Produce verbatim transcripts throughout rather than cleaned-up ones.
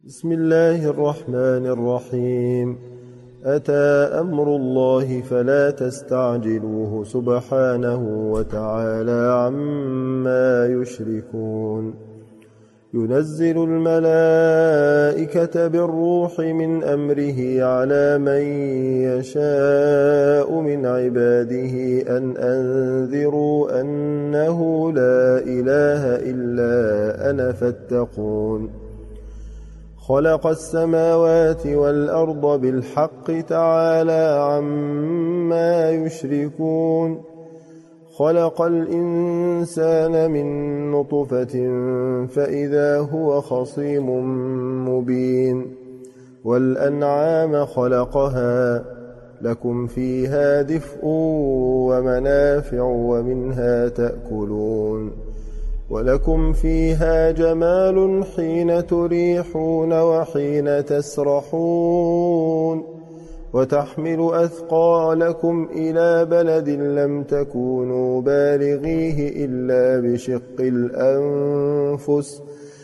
بسم الله الرحمن الرحيم. أتى أمر الله فلا تستعجلوه سبحانه وتعالى عما يشركون. ينزل الملائكة بالروح من أمره على من يشاء من عباده أن أنذروا أنه لا إله إلا أنا فاتقون. خلق السماوات والأرض بالحق تعالى عما يشركون. خلق الإنسان من نطفة فإذا هو خصيم مبين. والأنعام خلقها لكم فيها دفء ومنافع ومنها تأكلون. ولكم فيها جمال حين تريحون وحين تسرحون. وتحمل أثقالكم إلى بلد لم تكونوا بالغيه إلا بشق الأنفس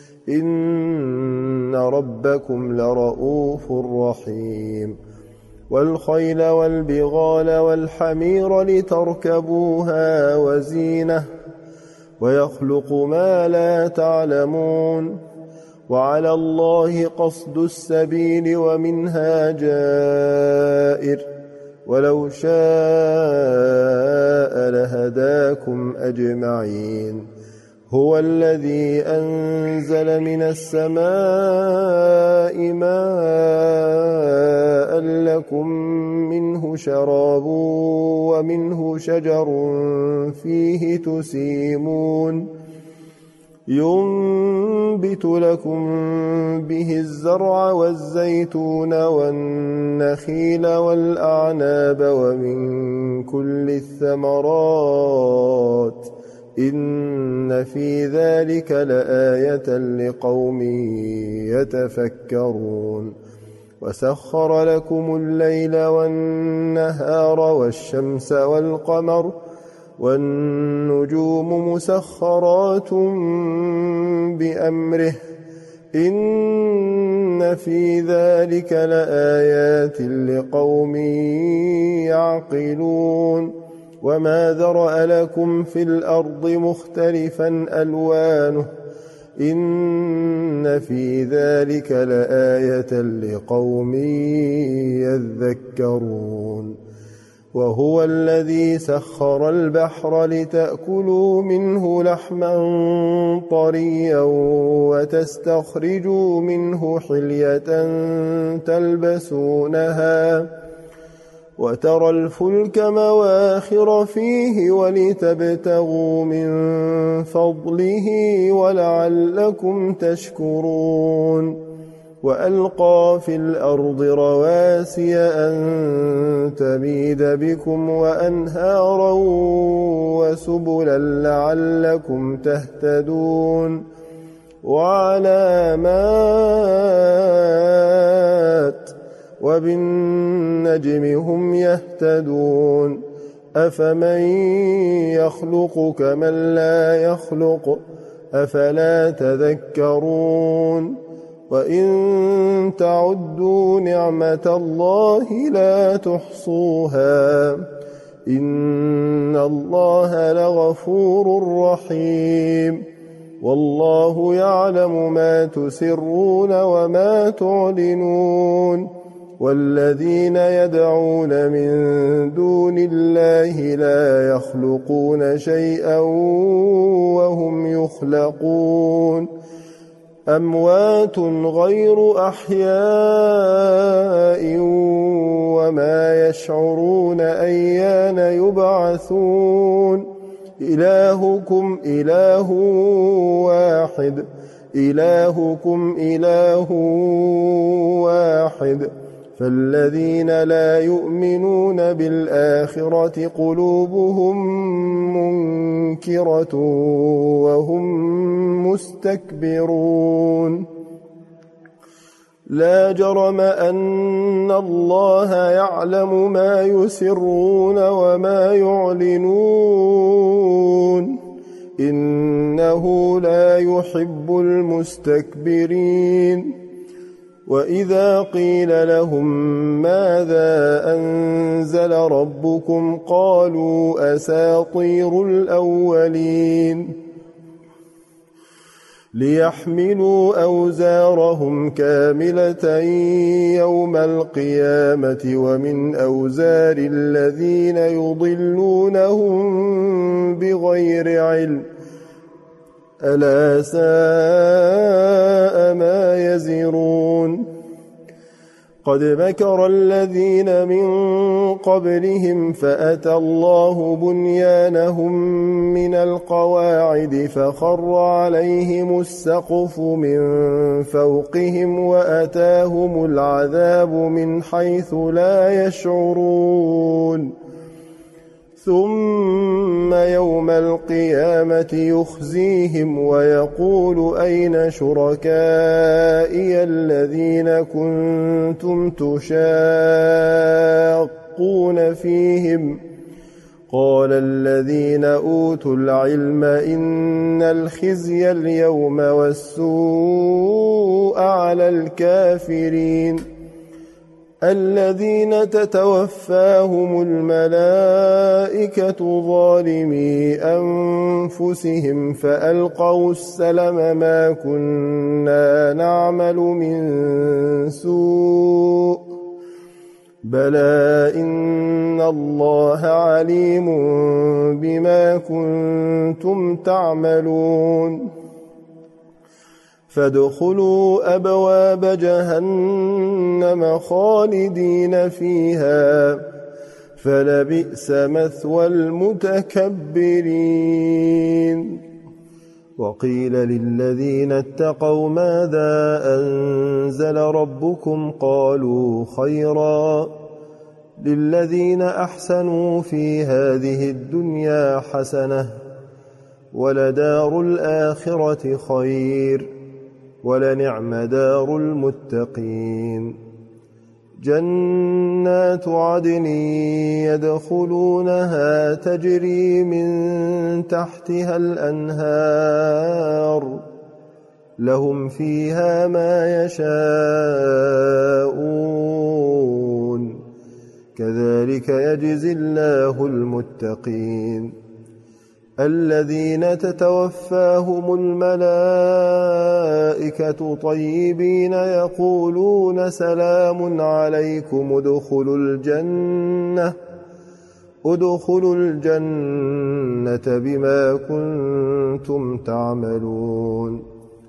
إن ربكم لرؤوف رحيم. والخيل والبغال والحمير لتركبوها وزينة ويخلق ما لا تعلمون. وعلى الله قصد السبيل ومنها جائر ولو شاء لهداكم أجمعين. هو الذي أنزل من السماء ماء لكم منه شراب ومنه شجر فيه تسيمون. ينبت لكم به الزرع والزيتون والنخيل والأعناب ومن كل الثمرات إن في ذلك لآية لقوم يتفكرون. وسخر لكم الليل والنهار والشمس والقمر والنجوم مسخرات بأمره إن في ذلك لآيات لقوم يعقلون. وما ذرأ لكم في الأرض مختلفا ألوانه إن في ذلك لآية لقوم يذكرون. وهو الذي سخر البحر لتأكلوا منه لحما طريا وتستخرجوا منه حلية تلبسونها وترى الفلك مواخر فيه ولتبتغوا من فضله ولعلكم تشكرون. وألقى في الأرض رواسي أن تميد بكم وأنهارا وسبلا لعلكم تهتدون. وعلامات وبالنجم هم يهتدون. أفمن يخلق كمن لا يخلق أفلا تذكرون. وإن تعدوا نعمة الله لا تحصوها إن الله لغفور رحيم. والله يعلم ما تسرون وما تعلنون. والذين يدعون من دون الله لا يخلقون شيئا وهم يخلقون. أموات غير أحياء وما يشعرون أيان يبعثون. إلهكم إله واحد إلهكم إله واحد. فالذين لا يؤمنون بالآخرة قلوبهم منكرة وهم مستكبرون. لا جرم أن الله يعلم ما يسرون وما يعلنون إنه لا يحب المستكبرين. وإذا قيل لهم ماذا أنزل ربكم قالوا أساطير الأولين ليحملوا أوزارهم كاملة يوم القيامة ومن أوزار الذين يضلونهم بغير علم ألا ساء ما يزرون قد مكر الذين من قبلهم فأتى الله بنيانهم من القواعد فخر عليهم السقف من فوقهم وأتاهم العذاب من حيث لا يشعرون ثم يوم القيامة يخزيهم ويقول أين شركائي الذين كنتم تشاقون فيهم قال الذين أوتوا العلم إن الخزي اليوم والسوء على الكافرين الذين تتوفاهم الملائكة ظالمي أنفسهم فألقوا السلم ما كنا نعمل من سوء بلى إن الله عليم بما كنتم تعملون فادخلوا أبواب جهنم خالدين فيها فلبئس مثوى المتكبرين وقيل للذين اتقوا ماذا أنزل ربكم قالوا خيرا للذين أحسنوا في هذه الدنيا حسنة ولدار الآخرة خير ولنعم دار المتقين جنات عدن يدخلونها تجري من تحتها الأنهار لهم فيها ما يشاءون كذلك يجزي الله المتقين الذين تتوفاهم الملائكة طيبين يقولون سلام عليكم ادخلوا الجنة ادخلوا الجنة بما كنتم تعملون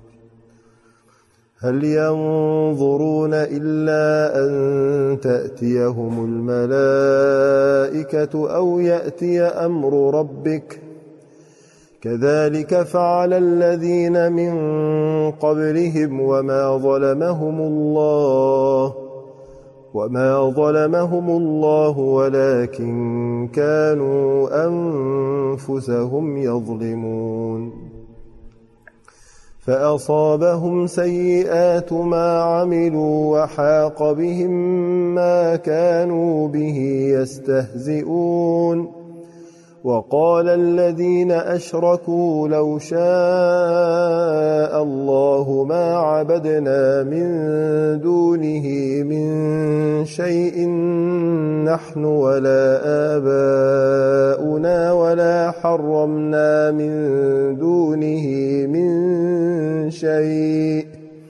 هل ينظرون إلا أن تأتيهم الملائكة أو يأتي أمر ربك كذلك فعل الذين من قبلهم وما ظلمهم الله وما ظلمهم الله ولكن كانوا أنفسهم يظلمون فأصابهم سيئات ما عملوا وحاق بهم ما كانوا به يستهزئون وقال الذين أشركوا لو شاء الله ما عبدنا من دونه من شيء نحن ولا آباؤنا ولا حرمنا من دونه من شيء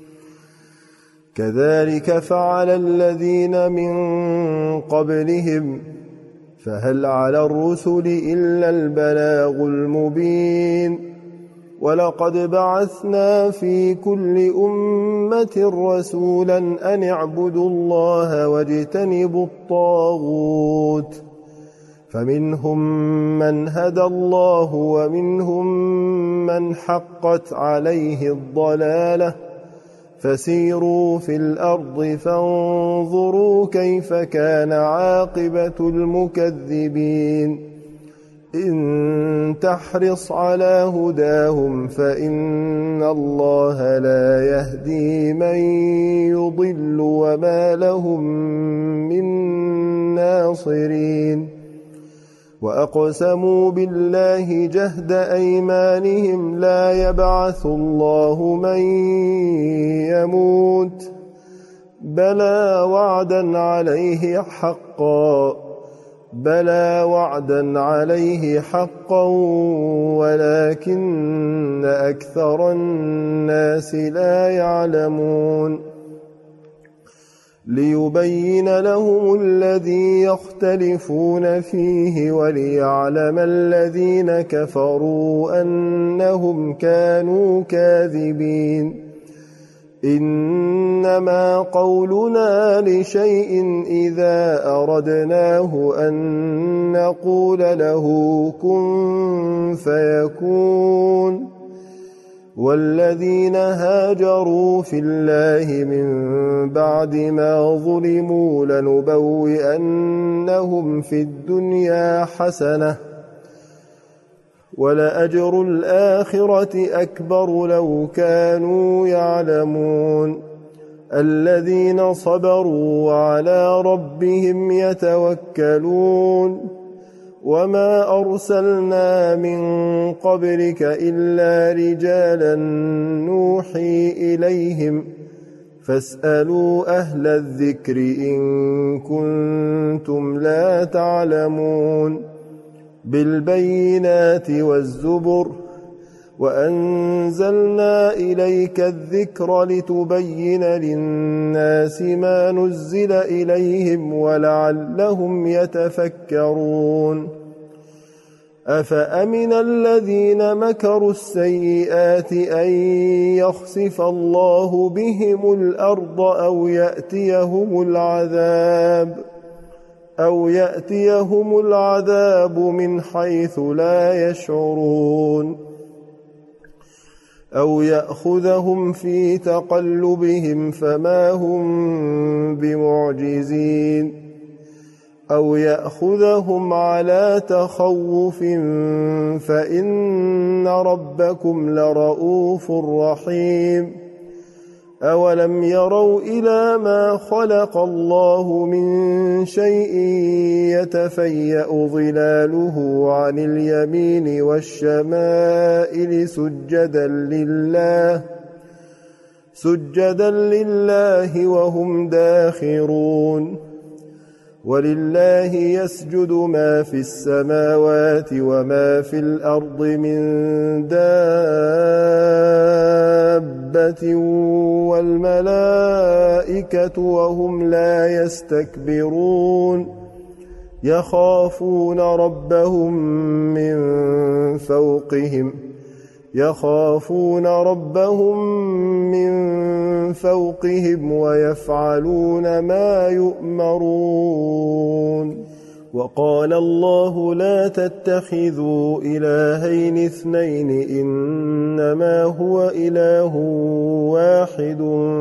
كذلك فعل الذين من قبلهم فهل على الرسل إلا البلاغ المبين ولقد بعثنا في كل أمة رسولا أن اعبدوا الله واجتنبوا الطاغوت فمنهم من هدى الله ومنهم من حقت عليه الضلالة فسيروا في الأرض فانظروا كيف كان عاقبة المكذبين إن تحرص على هداهم فإن الله لا يهدي من يضل وما لهم من ناصرين وأقسموا بالله جهد أيمانهم لا يبعث الله من يموت بلى وعدا عليه حقا بلى وعدا عليه حقا ولكن أكثر الناس لا يعلمون ليبين لهم الذي يختلفون فيه وليعلم الذين كفروا أنهم كانوا كاذبين إنما قولنا لشيء إذا أردناه أن نقول له كن فيكون والذين هاجروا في الله من بعد ما ظلموا لنبوئنهم في الدنيا حسنة ولأجر الآخرة أكبر لو كانوا يعلمون الذين صبروا وعلى ربهم يتوكلون وما أرسلنا من قبلك إلا رجالا نوحي إليهم فاسألوا أهل الذكر إن كنتم لا تعلمون بالبينات والزبر وأنزلنا إليك الذكر لتبين للناس ما نزل إليهم ولعلهم يتفكرون أفأمن الذين مكروا السيئات أن يخسف الله بهم الأرض أو يأتيهم العذاب أو يأتيهم العذاب من حيث لا يشعرون أو يأخذهم في تقلبهم فما هم بمعجزين أو يأخذهم على تخوف فإن ربكم لرؤوف رحيم أولم يروا إلى ما خلق الله من شيء يتفيأ ظلاله عن اليمين والشمائل سجدا لله سجدا لله وهم داخرون ولله يسجد ما في السماوات وما في الأرض من دابة والملائكة وهم لا يستكبرون يخافون ربهم من فوقهم يخافون ربهم من فوقهم ويفعلون ما يؤمرون وقال الله لا تتخذوا إلهين اثنين إنما هو إله واحد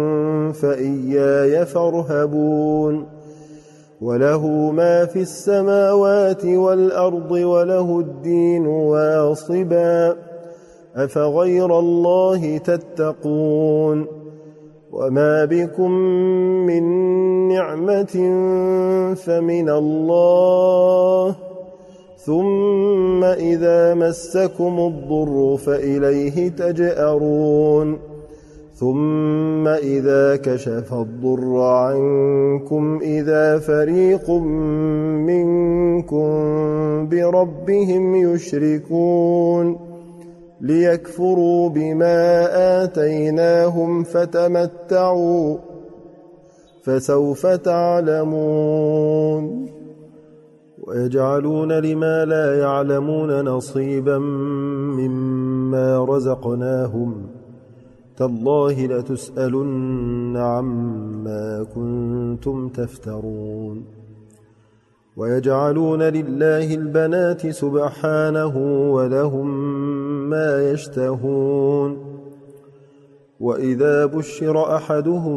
فإياي فارهبون وله ما في السماوات والأرض وله الدين واصبا أفغير الله تتقون وما بكم من نعمة فمن الله ثم إذا مسكم الضر فإليه تجأرون ثم إذا كشف الضر عنكم إذا فريق منكم بربهم يشركون ليكفروا بما آتيناهم فتمتعوا فسوف تعلمون ويجعلون لما لا يعلمون نصيبا مما رزقناهم تالله لتسألن عما كنتم تفترون ويجعلون لله البنات سبحانه ولهم ما يشتهون وإذا بشر أحدهم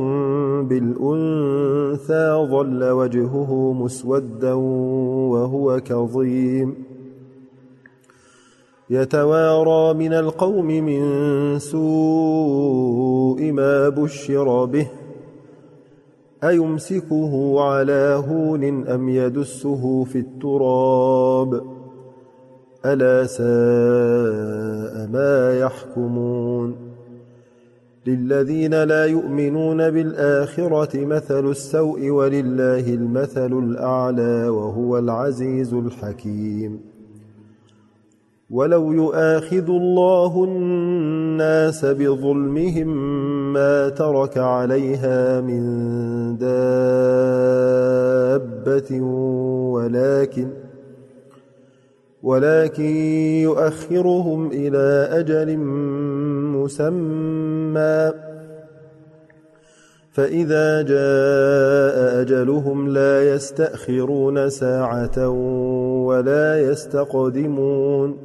بالأنثى ظل وجهه مسودا وهو كظيم يتوارى من القوم من سوء ما بشر به أيمسكه على هون أم يدسه في التراب ألا ساء ما يحكمون للذين لا يؤمنون بالآخرة مثل السوء ولله المثل الأعلى وهو العزيز الحكيم. ولو يؤاخذ الله الناس بظلمهم ما ترك عليها من دابة ولكن ولكن يؤخرهم إلى أجل مسمى فإذا جاء أجلهم لا يستأخرون ساعة ولا يستقدمون.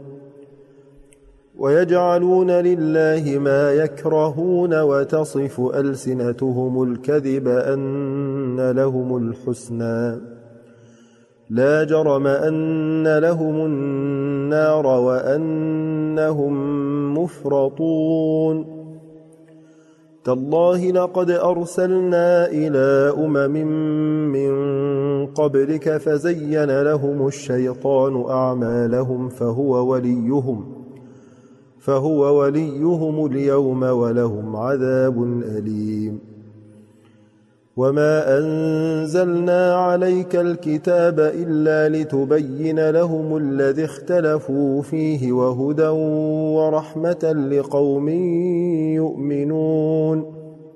ويجعلون لله ما يكرهون وتصف ألسنتهم الكذب أن لهم الحسنى لا جرم أن لهم النار وأنهم مفرطون. تالله لقد أرسلنا إلى أمم من قبلك فزين لهم الشيطان أعمالهم فهو وليهم فهو وليهم اليوم ولهم عذاب أليم. وما أنزلنا عليك الكتاب إلا لتبين لهم الذي اختلفوا فيه وهدى ورحمة لقوم يؤمنون.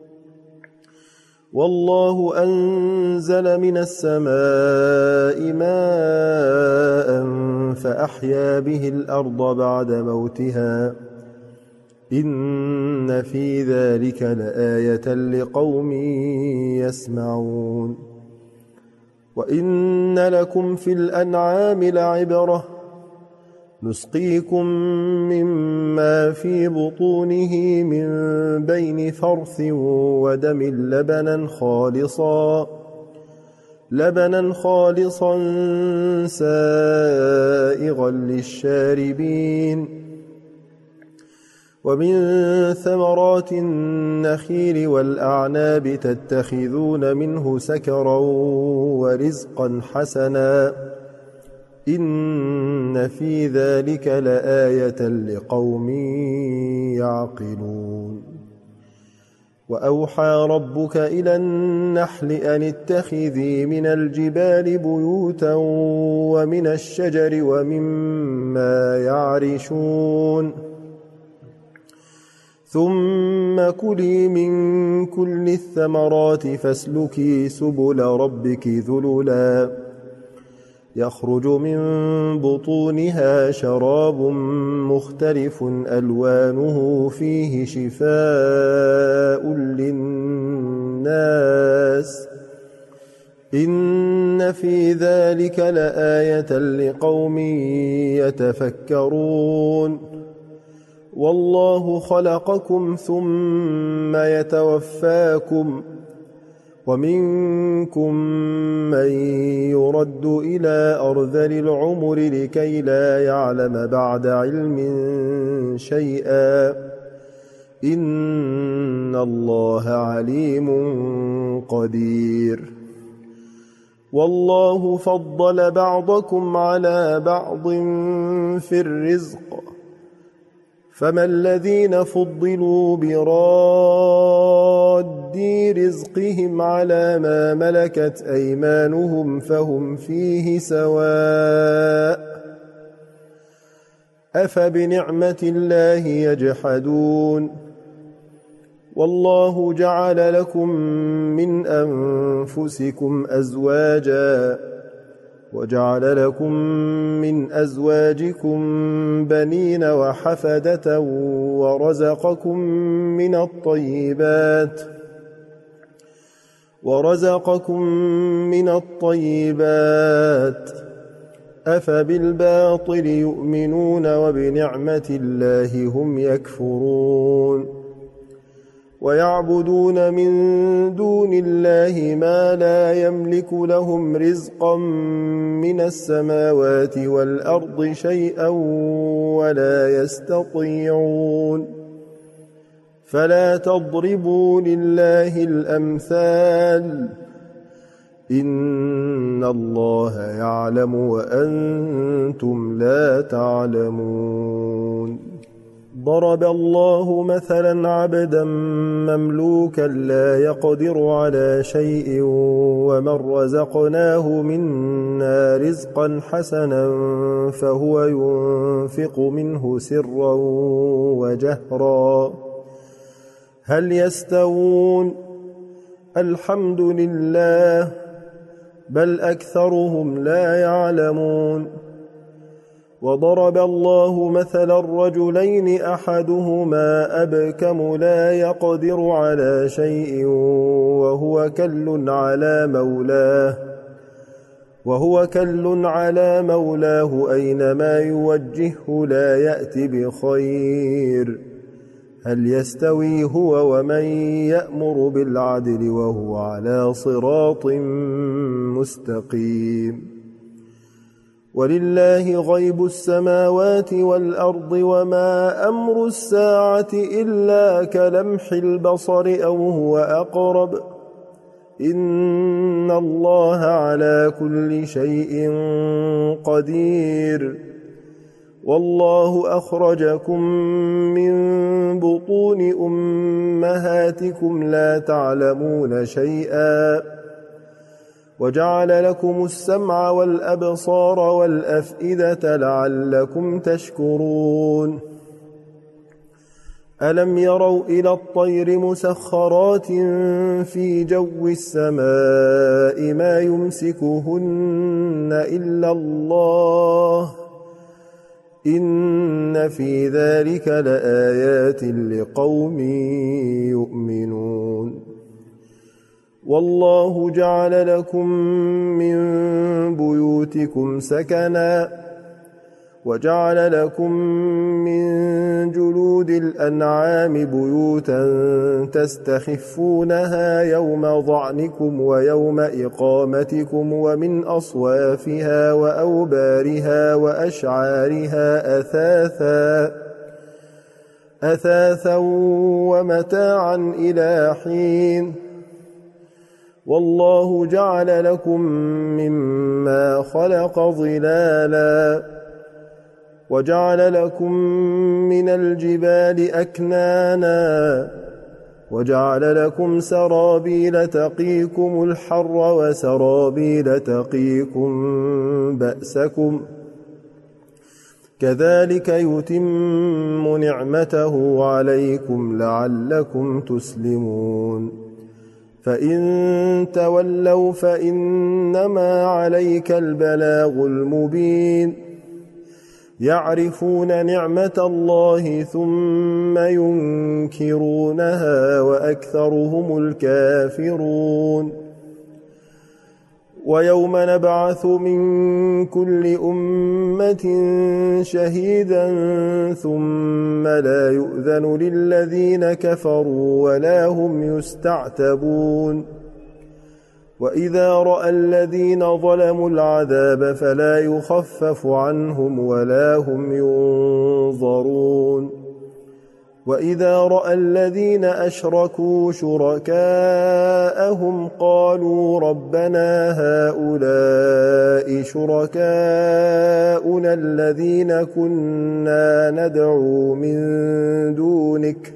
والله أنزل من السماء ماء فأحيا به الأرض بعد موتها إن في ذلك لآية لقوم يسمعون. وإن لكم في الأنعام لعبرة نسقيكم مما في بطونه من بين فرث ودم لبنا خالصا لبنا خالصا سائغا للشاربين. ومن ثمرات النخيل والأعناب تتخذون منه سكرا ورزقا حسنا إن في ذلك لآية لقوم يعقلون. وأوحى ربك إلى النحل أن اتخذي من الجبال بيوتا ومن الشجر ومما يعرشون ثم كلي من كل الثمرات فاسلكي سبل ربك ذللا يخرج من بطونها شراب مختلف ألوانه فيه شفاء للناس إن في ذلك لآية لقوم يتفكرون. والله خلقكم ثم يتوفاكم ومنكم من يرد إلى أرذل العمر لكي لا يعلم بعد علم شيئا إن الله عليم قدير. والله فضل بعضكم على بعض في الرزق فما الذين فضلوا براد رزقهم على ما ملكت أيمانهم فهم فيه سواء أفبنعمة الله يجحدون. والله جعل لكم من أنفسكم أزواجا وجعل لكم من أزواجكم بنين وحفدة ورزقكم من الطيبات ورزقكم من الطيبات أفبالباطل يؤمنون وبنعمة الله هم يكفرون. ويعبدون من دون الله ما لا يملك لهم رزقا من السماوات والأرض شيئا ولا يستطيعون. فلا تضربوا لله الأمثال إن الله يعلم وأنتم لا تعلمون. ضرب الله مثلا عبدا مملوكا لا يقدر على شيء ومن رزقناه منا رزقا حسنا فهو ينفق منه سرا وجهرا هل يستوون الحمد لله بل أكثرهم لا يعلمون وضرب الله مثلا الرجلين أحدهما أبكم لا يقدر على شيء وهو كل على مولاه وهو كل على مولاه أينما يوجهه لا يأتي بخير هل يستوي هو ومن يأمر بالعدل وهو على صراط مستقيم ولله غيب السماوات والأرض وما أمر الساعة إلا كلمح البصر أو هو أقرب إن الله على كل شيء قدير والله أخرجكم من بطون أمهاتكم لا تعلمون شيئا وجعل لكم السمع والأبصار والأفئدة لعلكم تشكرون ألم يروا إلى الطير مسخرات في جو السماء ما يمسكهن إلا الله إن في ذلك لآيات لقوم يؤمنون والله جعل لكم من بيوتكم سكنا وجعل لكم من جلود الأنعام بيوتا تستخفونها يوم ظعنكم ويوم إقامتكم ومن أصوافها وأوبارها وأشعارها أثاثا أثاثا ومتاعا إلى حين والله جعل لكم مما خلق ظلالا وجعل لكم من الجبال أكنانا وجعل لكم سرابيل تقيكم الحر وسرابيل تقيكم بأسكم كذلك يتم نعمته عليكم لعلكم تسلمون فإن تولوا فإنما عليك البلاغ المبين يعرفون نعمة الله ثم ينكرونها وأكثرهم الكافرون ويوم نبعث من كل أمة شهيدا ثم لا يؤذن للذين كفروا ولا هم يستعتبون وإذا رأى الذين ظلموا العذاب فلا يخفف عنهم ولا هم ينظرون وإذا رأى الذين أشركوا شركاءهم قالوا ربنا هؤلاء شركاؤنا الذين كنا ندعو من دونك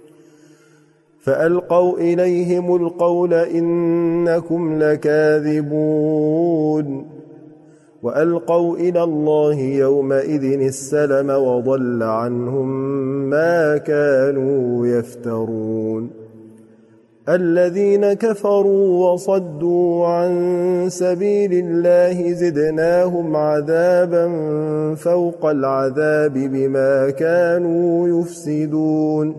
فألقوا إليهم القول إنكم لكاذبون وألقوا إلى الله يومئذ السلم وضل عنهم ما كانوا يفترون الذين كفروا وصدوا عن سبيل الله زدناهم عذابا فوق العذاب بما كانوا يفسدون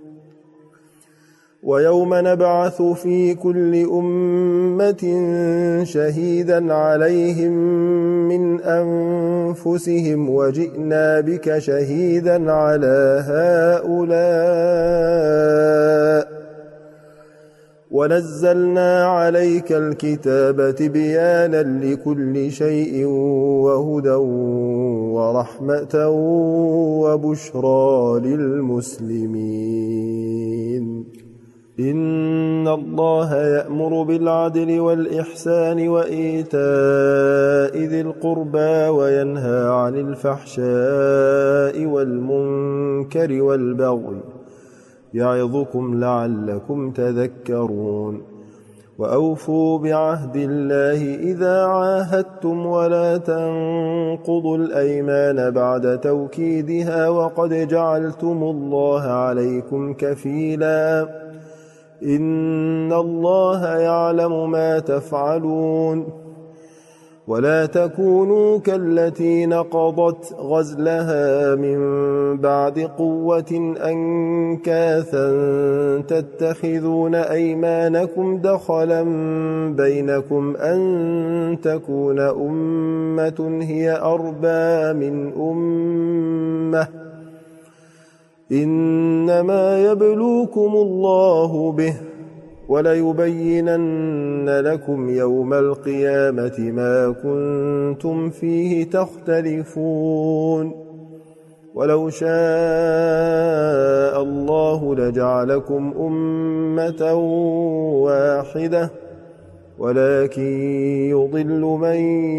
ويوم نبعث في كل أمة شهيدا عليهم من أنفسهم وجئنا بك شهيدا على هؤلاء ونزلنا عليك الكتاب تبيانا لكل شيء وهدى ورحمة وبشرى للمسلمين إن الله يأمر بالعدل والإحسان وإيتاء ذي القربى وينهى عن الفحشاء والمنكر والبغي يعظكم لعلكم تذكرون وأوفوا بعهد الله إذا عاهدتم ولا تنقضوا الأيمان بعد توكيدها وقد جعلتم الله عليكم كفيلا إن الله يعلم ما تفعلون ولا تكونوا كالتي نقضت غزلها من بعد قوة أنكاثا تتخذون أيمانكم دخلا بينكم أن تكون أمة هي أربى من أمة إنما يبلوكم الله به وليبينن لكم يوم القيامة ما كنتم فيه تختلفون ولو شاء الله لجعلكم أمة واحدة ولكن يضل من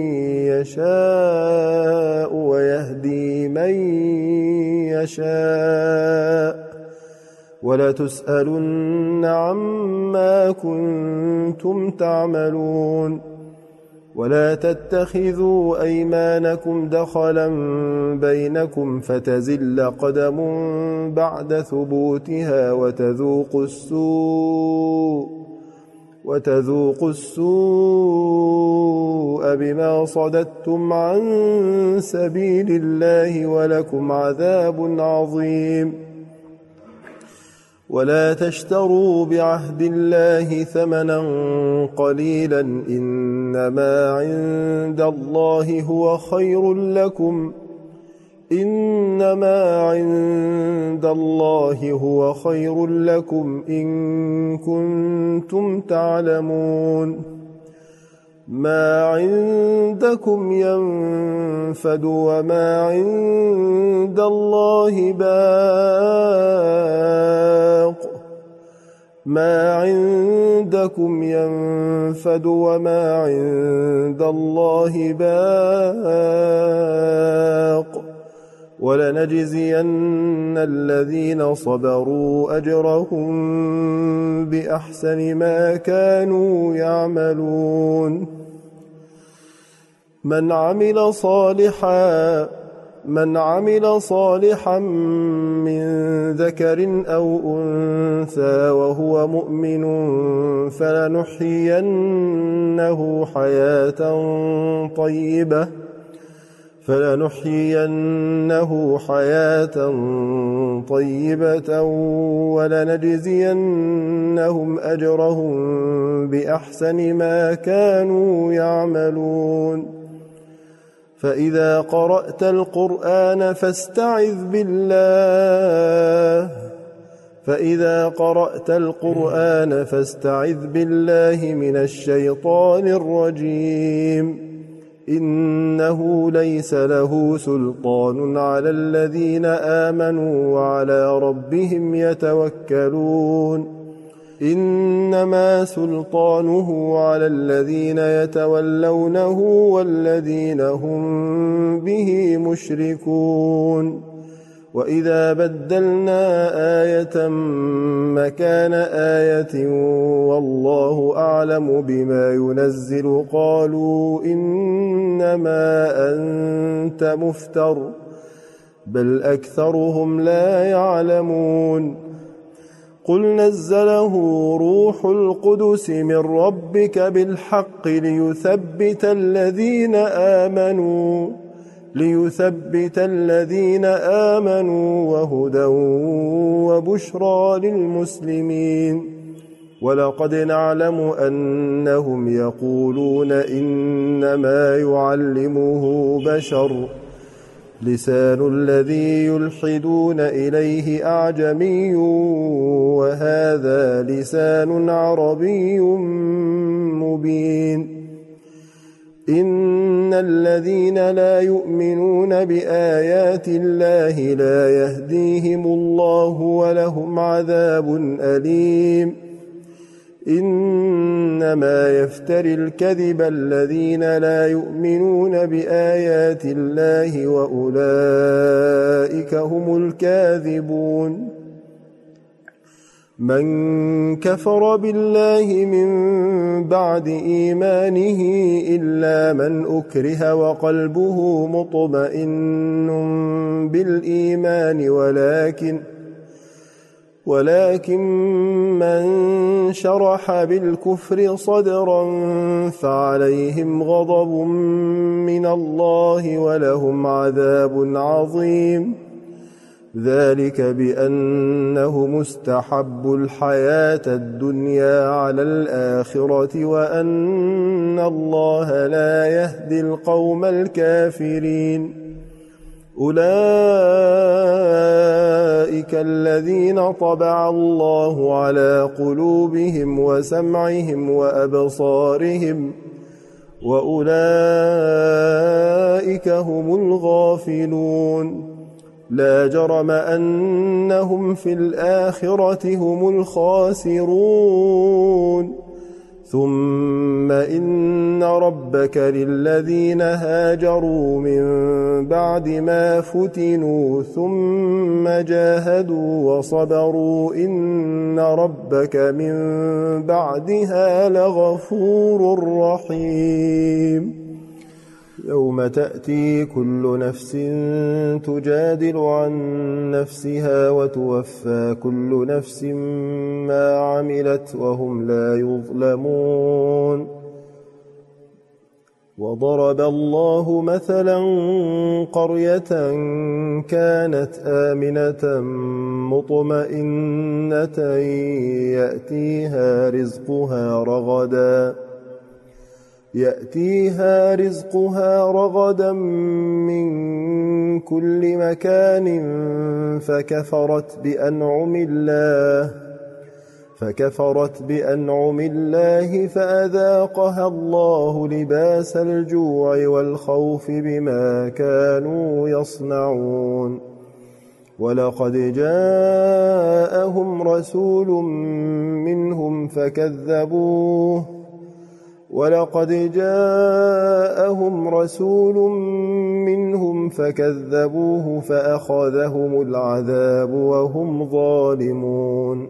يشاء ويهدي من يشاء ولتسألن عما كنتم تعملون ولا تتخذوا أيمانكم دخلا بينكم فتزل قدم بعد ثبوتها وتذوقوا السوء وتذوقوا السوء بما صددتم عن سبيل الله ولكم عذاب عظيم ولا تشتروا بعهد الله ثمنا قليلا إنما عند الله هو خير لكم إنما عند الله هو خير لكم إن كنتم تعلمون ما عندكم ينفد وما عند الله باق ما عندكم ينفد وما عند الله باق ولنجزين الذين صبروا أجرهم بأحسن ما كانوا يعملون من عمل صالحا من عمل صالحا من ذكر أو أنثى وهو مؤمن فلنحيينه حياة طيبة فلنحيينه حياة طيبة ولنجزينهم أجرهم بأحسن ما كانوا يعملون فإذا قرأت القرآن فاستعذ بالله فإذا قرأت القرآن فاستعذ بالله من الشيطان الرجيم إنه ليس له سلطان على الذين آمنوا وعلى ربهم يتوكلون إنما سلطانه على الذين يتولونه والذين هم به مشركون وإذا بدلنا آية مكان آية والله أعلم بما ينزل قالوا إنما أنت مفتر بل أكثرهم لا يعلمون قل نزله روح القدس من ربك بالحق ليثبت الذين آمنوا ليثبت الذين آمنوا وهدى وبشرى للمسلمين ولقد نعلم أنهم يقولون إنما يعلمه بشر لسان الذي يلحدون إليه أعجمي وهذا لسان عربي مبين إن الذين لا يؤمنون بآيات الله لا يهديهم الله ولهم عذاب أليم إنما يفتري الكذب الذين لا يؤمنون بآيات الله وأولئك هم الكاذبون. من كفر بالله من بعد إيمانه إلا من أكره وقلبه مطمئن بالإيمان ولكن ولكن من شرح بالكفر صدرا فعليهم غضب من الله ولهم عذاب عظيم. ذلك بأنه مستحب الحياة الدنيا على الآخرة وأن الله لا يهدي القوم الكافرين. أولئك الذين طبع الله على قلوبهم وسمعهم وأبصارهم وأولئك هم الغافلون. لا جرم أنهم في الآخرة هم الخاسرون. ثم إن ربك للذين هاجروا من بعد ما فتنوا ثم جاهدوا وصبروا إن ربك من بعدها لغفور رحيم. يوم تأتي كل نفس تجادل عن نفسها وتوفى كل نفس ما عملت وهم لا يظلمون. وضرب الله مثلا قرية كانت آمنة مطمئنة يأتيها رزقها رغدا يأتيها رزقها رغدا من كل مكان فكفرت بأنعم الله فكفرت بأنعم الله فأذاقها الله لباس الجوع والخوف بما كانوا يصنعون. ولقد جاءهم رسول منهم فكذبوه ولقد جاءهم رسول منهم فكذبوه فأخذهم العذاب وهم ظالمون.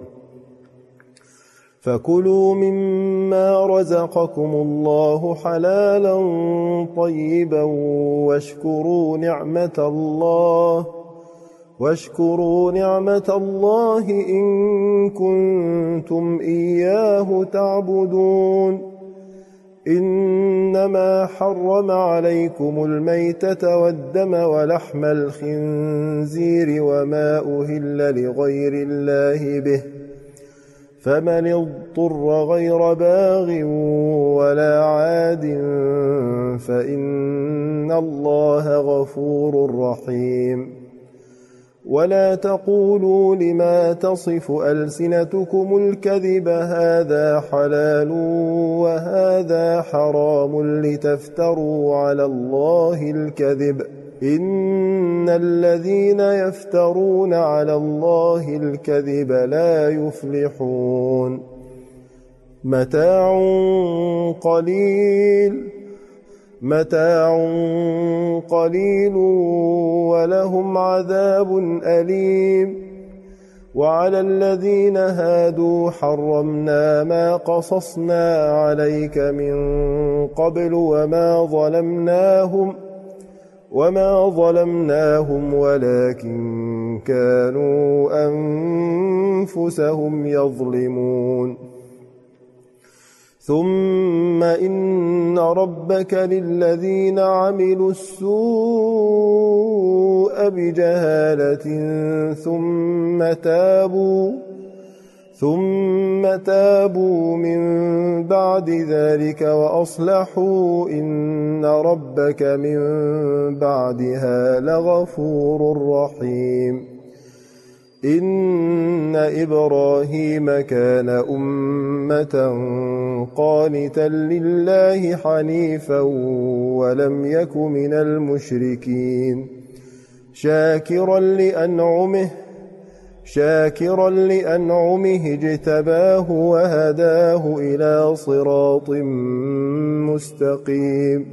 فكلوا مما رزقكم الله حلالا طيبا واشكروا نعمة الله واشكروا نعمة الله إن كنتم إياه تعبدون. إنما حرم عليكم الميتة والدم ولحم الخنزير وما أهل لغير الله به فمن اضطر غير باغ ولا عاد فإن الله غفور رحيم. ولا تقولوا لما تصف ألسنتكم الكذب هذا حلال وهذا حرام لتفتروا على الله الكذب إن الذين يفترون على الله الكذب لا يفلحون. متاع قليل متاع قليل ولهم عذاب أليم. وعلى الذين هادوا حرمنا ما قصصنا عليك من قبل وما ظلمناهم وما ظلمناهم ولكن كانوا أنفسهم يظلمون. ثم إن ربك للذين عملوا السوء بجهالة ثم تابوا ثم تابوا من بعد ذلك وأصلحوا إن ربك من بعدها لغفور رحيم. إن إبراهيم كان أمة قانتا لله حنيفا ولم يك من المشركين شاكرا لأنعمه شاكرا لأنعمه اجتباه وهداه إلى صراط مستقيم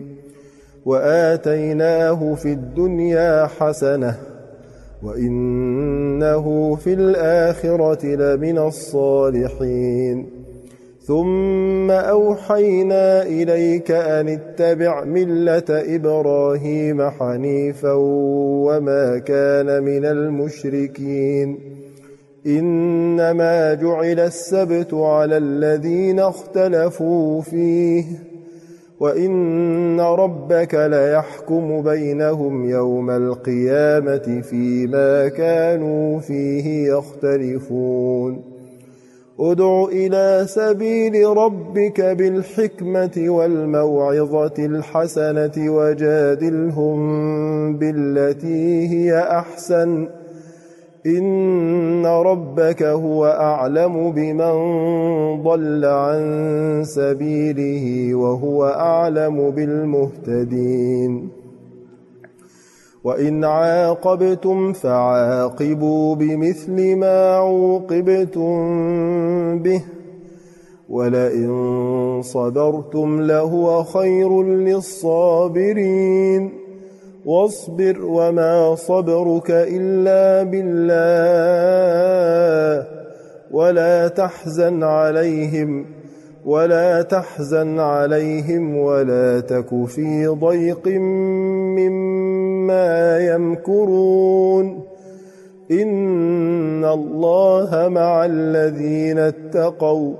وآتيناه في الدنيا حسنة وإنه في الآخرة لمن الصالحين ثم أوحينا إليك أن اتبع ملة إبراهيم حنيفا وما كان من المشركين إنما جعل السبت على الذين اختلفوا فيه وإن ربك ليحكم بينهم يوم القيامة فيما كانوا فيه يختلفون ادع إلى سبيل ربك بالحكمة والموعظة الحسنة وجادلهم بالتي هي أحسن إن ربك هو أعلم بمن ضل عن سبيله وهو أعلم بالمهتدين وإن عاقبتم فعاقبوا بمثل ما عوقبتم به ولئن صبرتم لهو خير للصابرين واصبر وما صبرك إلا بالله ولا تحزن عليهم ولا تحزن عليهم ولا تك في ضيق مما يمكرون إن الله مع الذين اتقوا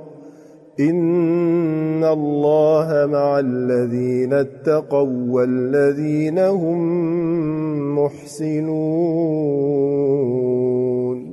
إن الله مع الذين اتقوا والذين هم محسنون